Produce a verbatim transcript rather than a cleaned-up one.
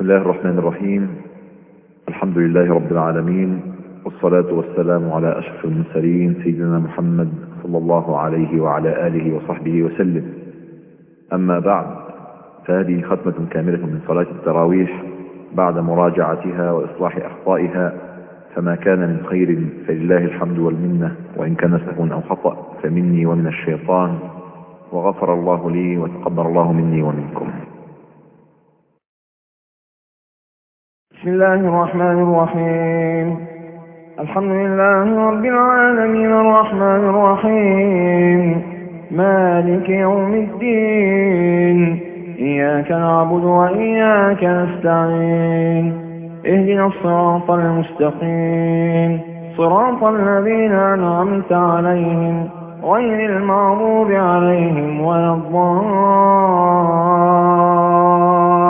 الله الرحمن الرحيم. الحمد لله رب العالمين، والصلاة والسلام على أشرف المرسلين سيدنا محمد صلى الله عليه وعلى آله وصحبه وسلم. أما بعد، فهذه ختمة كاملة من صلاة التراويح بعد مراجعتها وإصلاح أخطائها، فما كان من خير فلله الحمد والمنة، وإن كان سهو أو خطأ فمني ومن الشيطان، وغفر الله لي وتقبل الله مني ومنكم. بسم الله الرحمن الرحيم. الحمد لله رب العالمين الرحمن الرحيم مالك يوم الدين، إياك نعبد وإياك نستعين، اهدنا الصراط المستقيم صراط الذين أنعمت عليهم غير المغضوب عليهم ولا الضالين.